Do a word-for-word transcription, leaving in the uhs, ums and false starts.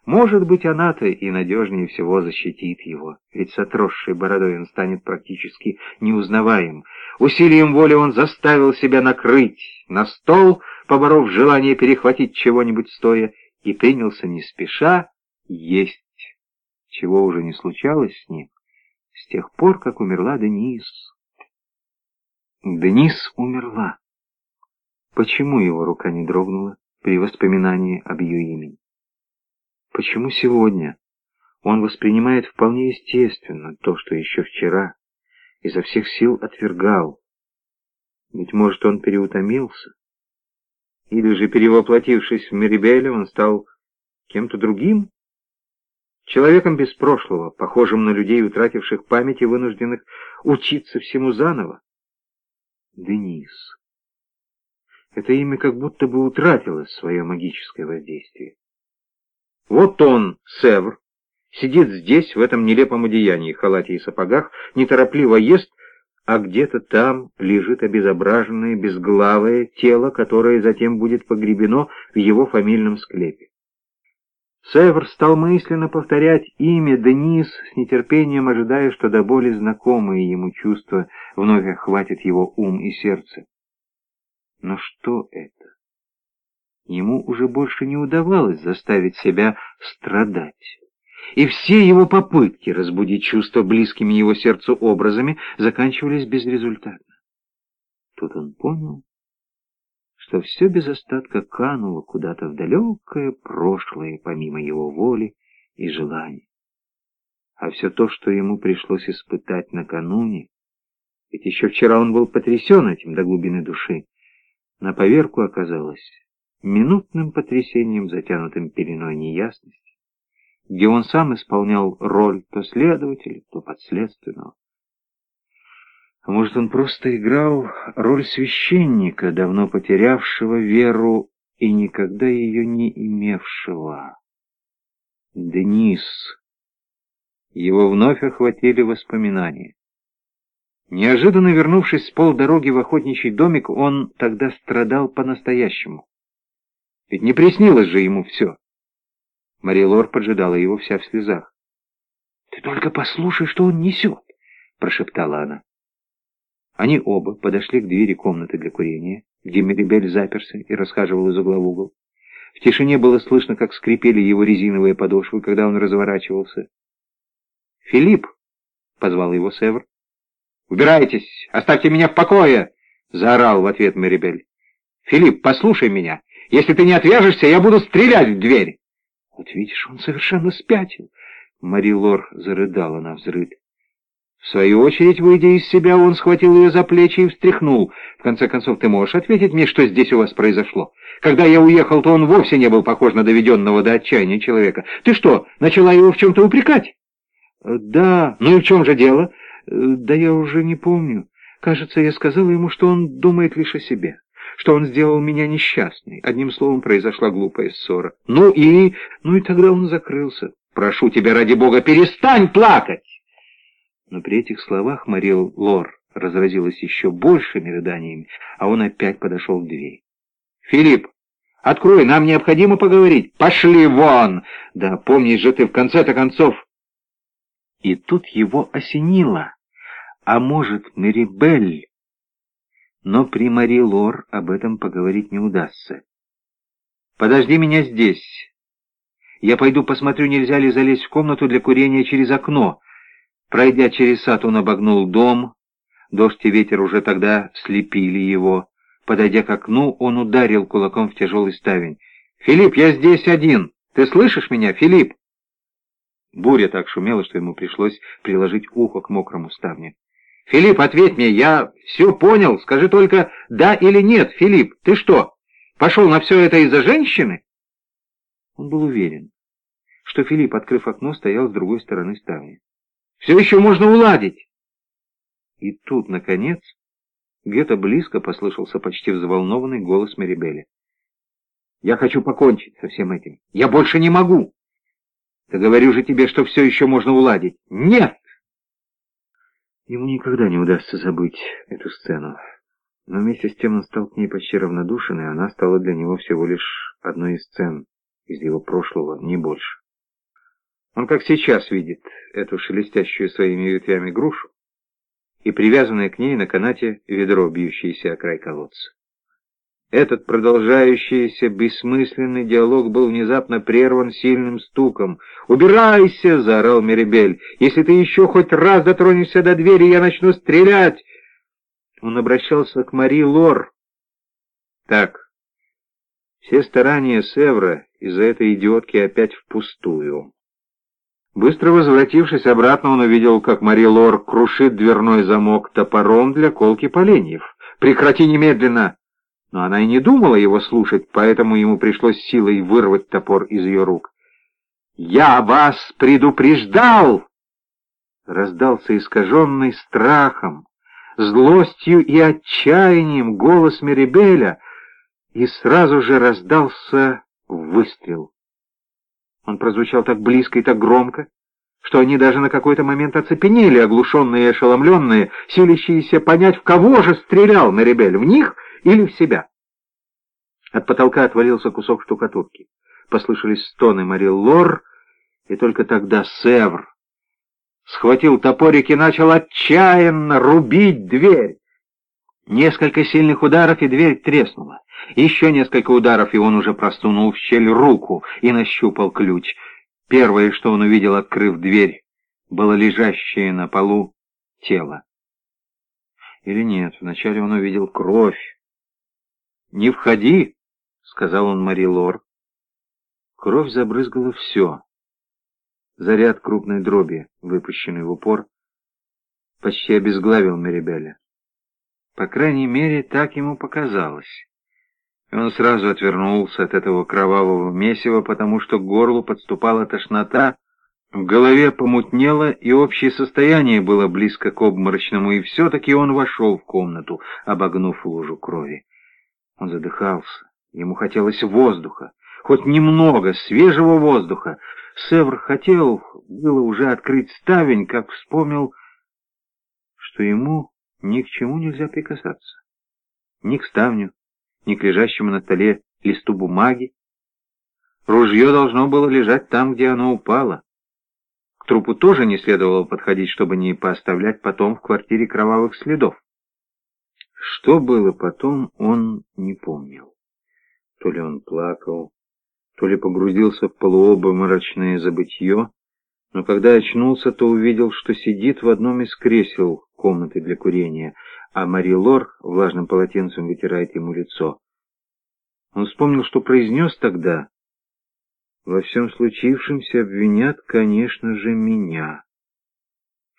Может быть, она-то и надежнее всего защитит его, ведь с отросшей бородой он станет практически неузнаваем. Усилием воли он заставил себя накрыть на стол, поборов желание перехватить чего-нибудь стоя, и принялся не спеша есть, чего уже не случалось с ним с тех пор, как умерла Денис. Денис умерла. Почему его рука не дрогнула при воспоминании об ее имени? Почему сегодня он воспринимает вполне естественно то, что еще вчера изо всех сил отвергал? Быть может, он переутомился? Или же, перевоплотившись в Мерибеля, он стал кем-то другим? Человеком без прошлого, похожим на людей, утративших память и вынужденных учиться всему заново? Денис. Это имя как будто бы утратило свое магическое воздействие. Вот он, Севр, сидит здесь, в этом нелепом одеянии, халате и сапогах, неторопливо ест, а где-то там лежит обезображенное, безглавое тело, которое затем будет погребено в его фамильном склепе. Севр стал мысленно повторять имя Денис, с нетерпением ожидая, что до боли знакомые ему чувства вновь охватят его ум и сердце. Но что это? Ему уже больше не удавалось заставить себя страдать. И все его попытки разбудить чувства близкими его сердцу образами заканчивались безрезультатно. Тут он понял, что все без остатка кануло куда-то в далекое прошлое, помимо его воли и желаний. А все то, что ему пришлось испытать накануне, ведь еще вчера он был потрясен этим до глубины души, на поверку оказалось минутным потрясением, затянутым пеленой неясности, где он сам исполнял роль то следователя, то подследственного. А может, он просто играл роль священника, давно потерявшего веру и никогда ее не имевшего. Денис. Его вновь охватили воспоминания. Неожиданно вернувшись с полдороги в охотничий домик, он тогда страдал по-настоящему. Ведь не приснилось же ему все. Мария Лор поджидала его вся в слезах. — Ты только послушай, что он несет, — прошептала она. Они оба подошли к двери комнаты для курения, где Мерибель заперся и расхаживал из угла в угол. В тишине было слышно, как скрипели его резиновые подошвы, когда он разворачивался. — Филипп! — позвал его Севр. — Убирайтесь! Оставьте меня в покое! — заорал в ответ Мерибель. — Филипп, послушай меня! Если ты не отвяжешься, я буду стрелять в дверь! — Вот видишь, он совершенно спятил! Мари Лор зарыдала навзрыд. В свою очередь, выйдя из себя, он схватил ее за плечи и встряхнул. В конце концов, ты можешь ответить мне, что здесь у вас произошло? Когда я уехал, то он вовсе не был похож на доведенного до отчаяния человека. Ты что, начала его в чем-то упрекать? Да. Ну и в чем же дело? Да я уже не помню. Кажется, я сказала ему, что он думает лишь о себе, что он сделал меня несчастной. Одним словом, произошла глупая ссора. Ну и... Ну и тогда он закрылся. Прошу тебя, ради бога, перестань плакать! Но при этих словах Мария Лор разразилась еще большими рыданиями, а он опять подошел к двери. «Филипп, открой, нам необходимо поговорить. Пошли вон! Да помнишь же ты в конце-то концов!» И тут его осенило. А может, Мерибель? Но при Марии Лор об этом поговорить не удастся. «Подожди меня здесь. Я пойду посмотрю, нельзя ли залезть в комнату для курения через окно». Пройдя через сад, он обогнул дом. Дождь и ветер уже тогда слепили его. Подойдя к окну, он ударил кулаком в тяжелый ставень. «Филипп, я здесь один! Ты слышишь меня, Филипп?» Буря так шумела, что ему пришлось приложить ухо к мокрому ставню. «Филипп, ответь мне, я все понял. Скажи только да или нет, Филипп. Ты что, пошел на все это из-за женщины?» Он был уверен, что Филипп, открыв окно, стоял с другой стороны ставни. Все еще можно уладить. И тут, наконец, где-то близко послышался почти взволнованный голос Мерибеля. Я хочу покончить со всем этим. Я больше не могу. Да говорю же тебе, что все еще можно уладить. Нет! Ему никогда не удастся забыть эту сцену. Но вместе с тем он стал к ней почти равнодушен, и она стала для него всего лишь одной из сцен из его прошлого, не больше. Он как сейчас видит эту шелестящую своими ветвями грушу и привязанное к ней на канате ведро, бьющееся о край колодца. Этот продолжающийся бессмысленный диалог был внезапно прерван сильным стуком. «Убирайся!» — заорал Мерибель. «Если ты еще хоть раз дотронешься до двери, я начну стрелять!» Он обращался к Мари Лор. «Так, все старания Севра из-за этой идиотки опять впустую». Быстро возвратившись обратно, он увидел, как Мари Лор крушит дверной замок топором для колки поленьев. «Прекрати немедленно!» Но она и не думала его слушать, поэтому ему пришлось силой вырвать топор из ее рук. «Я вас предупреждал!» Раздался искаженный страхом, злостью и отчаянием голос Мерибеля, и сразу же раздался выстрел. Он прозвучал так близко и так громко, что они даже на какой-то момент оцепенели, оглушенные и ошеломленные, силящиеся понять, в кого же стрелял Мерибель, в них или в себя. От потолка отвалился кусок штукатурки. Послышались стоны Мари Лор, и только тогда Севр схватил топорик и начал отчаянно рубить дверь. Несколько сильных ударов, и дверь треснула. Еще несколько ударов, и он уже просунул в щель руку и нащупал ключ. Первое, что он увидел, открыв дверь, было лежащее на полу тело. Или нет, вначале он увидел кровь. «Не входи!» — сказал он Мари Лор. Кровь забрызгала все. Заряд крупной дроби, выпущенный в упор, почти обезглавил Мерибеля. По крайней мере, так ему показалось. И он сразу отвернулся от этого кровавого месива, потому что к горлу подступала тошнота, в голове помутнело, и общее состояние было близко к обморочному, и все-таки он вошел в комнату, обогнув лужу крови. Он задыхался, ему хотелось воздуха, хоть немного свежего воздуха. Севр хотел было уже открыть ставень, как вспомнил, что ему ни к чему нельзя прикасаться. Ни к ставню, ни к лежащему на столе листу бумаги. Ружье должно было лежать там, где оно упало. К трупу тоже не следовало подходить, чтобы не пооставлять потом в квартире кровавых следов. Что было потом, он не помнил. То ли он плакал, то ли погрузился в полуобморочное забытье, но когда очнулся, то увидел, что сидит в одном из кресел комнаты для курения, а Мари Лор влажным полотенцем вытирает ему лицо. Он вспомнил, что произнес тогда: «Во всем случившемся обвинят, конечно же, меня».